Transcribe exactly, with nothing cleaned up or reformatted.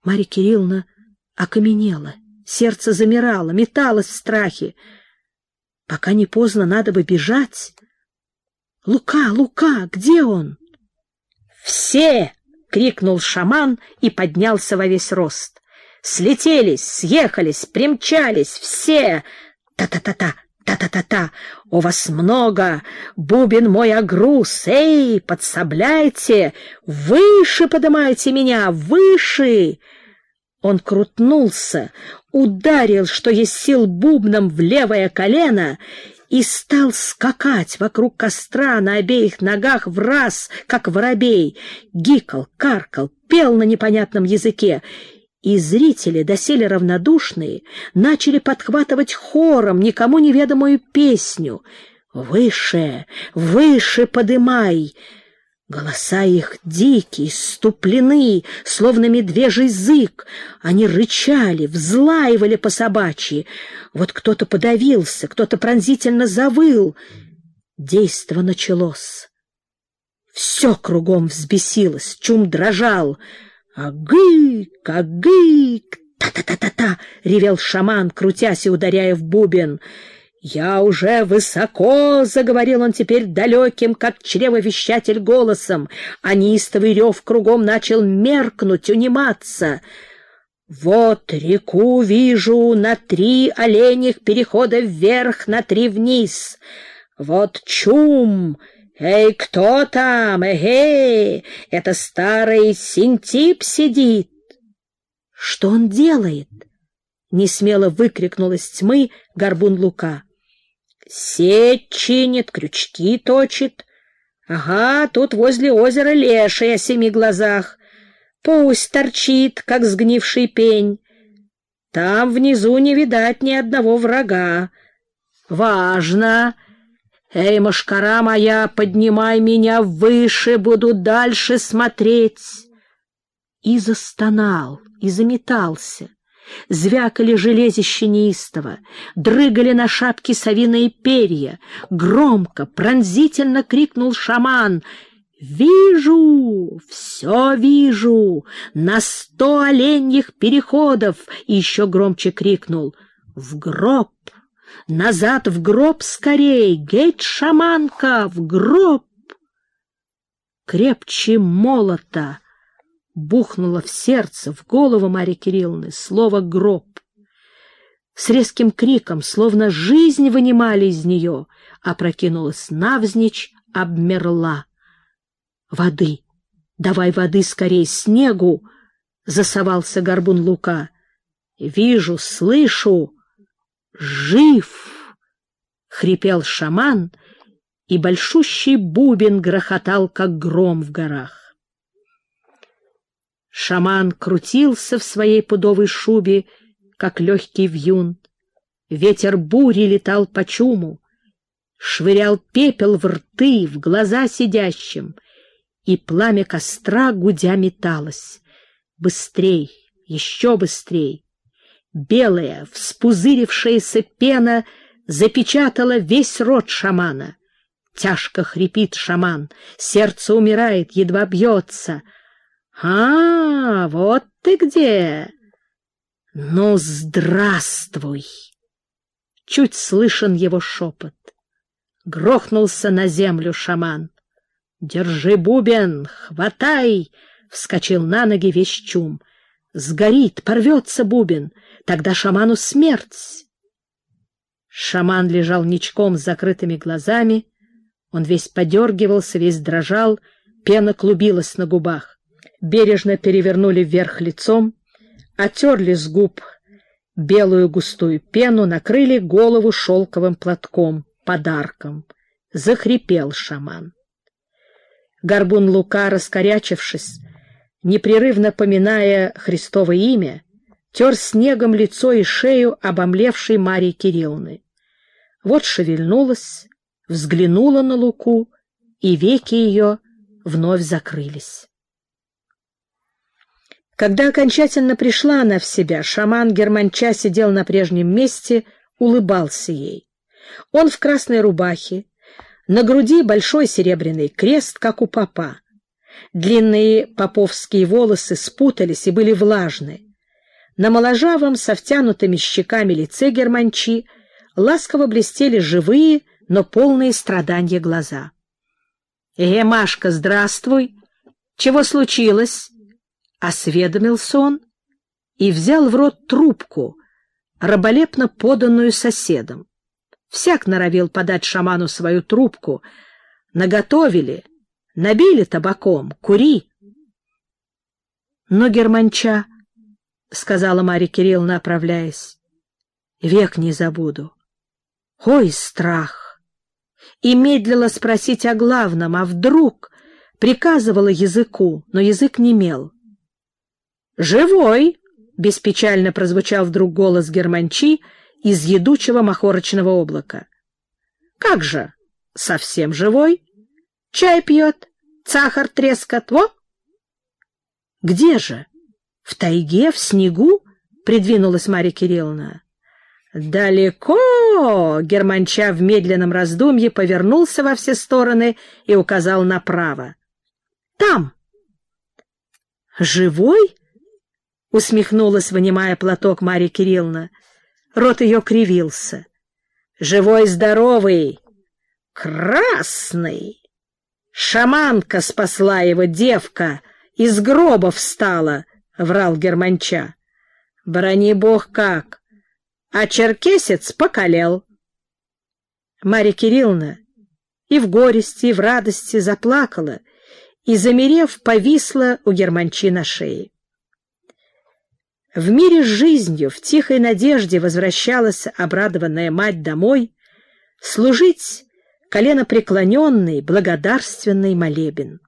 Марья Кирилловна окаменела, сердце замирало, металось в страхе. Пока не поздно, надо бы бежать. «Лука! Лука! Где он?» «Все!» — крикнул шаман и поднялся во весь рост. «Слетелись, съехались, примчались, все! Та-та-та-та! Та-та-та-та! У вас много! Бубен мой огруз! Эй, подсобляйте! Выше подымайте меня! Выше!» Он крутнулся, ударил, что есть сил, бубном в левое колено и стал скакать вокруг костра на обеих ногах в раз, как воробей. Гикал, каркал, пел на непонятном языке. И зрители, доселе равнодушные, начали подхватывать хором никому неведомую песню. «Выше, выше подымай!» Голоса их дикие, ступлены, словно медвежий зык. Они рычали, взлаивали по собачьи. Вот кто-то подавился, кто-то пронзительно завыл. Действо началось. Все кругом взбесилось, чум дрожал. «Агык! Агык! Та-та-та-та-та!» — ревел шаман, крутясь и ударяя в бубен. «Я уже высоко!» — заговорил он теперь далеким, как чревовещатель, голосом, а неистовый рев кругом начал меркнуть, униматься. «Вот реку вижу на три оленях перехода вверх, на три вниз. Вот чум! Эй, кто там? Эгей! Это старый Синтип сидит!» «Что он делает?» — несмело выкрикнул из тьмы горбун Лука. «Сеть чинит, крючки точит. Ага, тут возле озера леший о семи глазах. Пусть торчит, как сгнивший пень. Там внизу не видать ни одного врага. Важно! Эй, мошкара моя, поднимай меня выше, буду дальше смотреть!» И застонал, и заметался. Звякали железища неистово, дрыгали на шапке совиные перья. Громко, пронзительно крикнул шаман: «Вижу, все вижу, на сто оленьих переходов!» И еще громче крикнул: «В гроб! Назад в гроб скорей! Геть, шаманка, в гроб!» Крепче молота бухнуло в сердце, в голову Марьи Кирилловны слово «гроб». С резким криком, словно жизнь вынимали из нее, опрокинулась навзничь, обмерла. «Воды! Давай воды скорей, снегу!» — засовался горбун Лука. «Вижу, слышу! Жив!» — хрипел шаман, и большущий бубен грохотал, как гром в горах. Шаман крутился в своей пудовой шубе, как легкий вьюн. Ветер бури летал по чуму, швырял пепел в рты, в глаза сидящим, и пламя костра гудя металось. Быстрей, еще быстрей. Белая, вспузырившаяся пена запечатала весь рот шамана. Тяжко хрипит шаман, сердце умирает, едва бьется. «А, вот ты где! Ну, здравствуй!» Чуть слышен его шепот. Грохнулся на землю шаман. «Держи бубен, хватай!» — вскочил на ноги весь чум. «Сгорит, порвется бубен, тогда шаману смерть!» Шаман лежал ничком с закрытыми глазами. Он весь подергивался, весь дрожал, пена клубилась на губах. Бережно перевернули вверх лицом, отерли с губ белую густую пену, накрыли голову шелковым платком, подарком. Захрипел шаман. Горбун Лука, раскорячившись, непрерывно поминая Христово имя, тер снегом лицо и шею обомлевшей Марьи Кирилловны. Вот шевельнулась, взглянула на Луку, и веки ее вновь закрылись. Когда окончательно пришла она в себя, шаман Германча сидел на прежнем месте, улыбался ей. Он в красной рубахе, на груди большой серебряный крест, как у попа. Длинные поповские волосы спутались и были влажны. На моложавом, со втянутыми щеками лице Германчи ласково блестели живые, но полные страдания глаза. — Э, Машка, здравствуй! Чего случилось? — осведомился он и взял в рот трубку, раболепно поданную соседом. Всяк норовил подать шаману свою трубку. Наготовили, набили табаком, кури. — Но Германча, — сказала Марья Кирилловна, оправляясь, — век не забуду. Ой, страх! И медлила спросить о главном, а вдруг приказывала языку, но язык немел. «Живой!» — беспечально прозвучал вдруг голос Германчи из едучего махорочного облака. «Как же? Совсем живой? Чай пьет, сахар трескает, во!» «Где же? В тайге, в снегу?» — придвинулась Марья Кирилловна. «Далеко!» — Германча в медленном раздумье повернулся во все стороны и указал направо. «Там!» «Живой?» — усмехнулась, вынимая платок, Марья Кирилловна. Рот ее кривился. «Живой-здоровый! Красный! Шаманка спасла его, девка, из гроба встала!» — врал Германча. «Брони бог как! А черкесец покалел!» Марья Кирилловна и в горести, и в радости заплакала, и, замерев, повисла у Германчи на шее. В мире с жизнью, в тихой надежде возвращалась обрадованная мать домой служить коленопреклоненный, благодарственный молебен.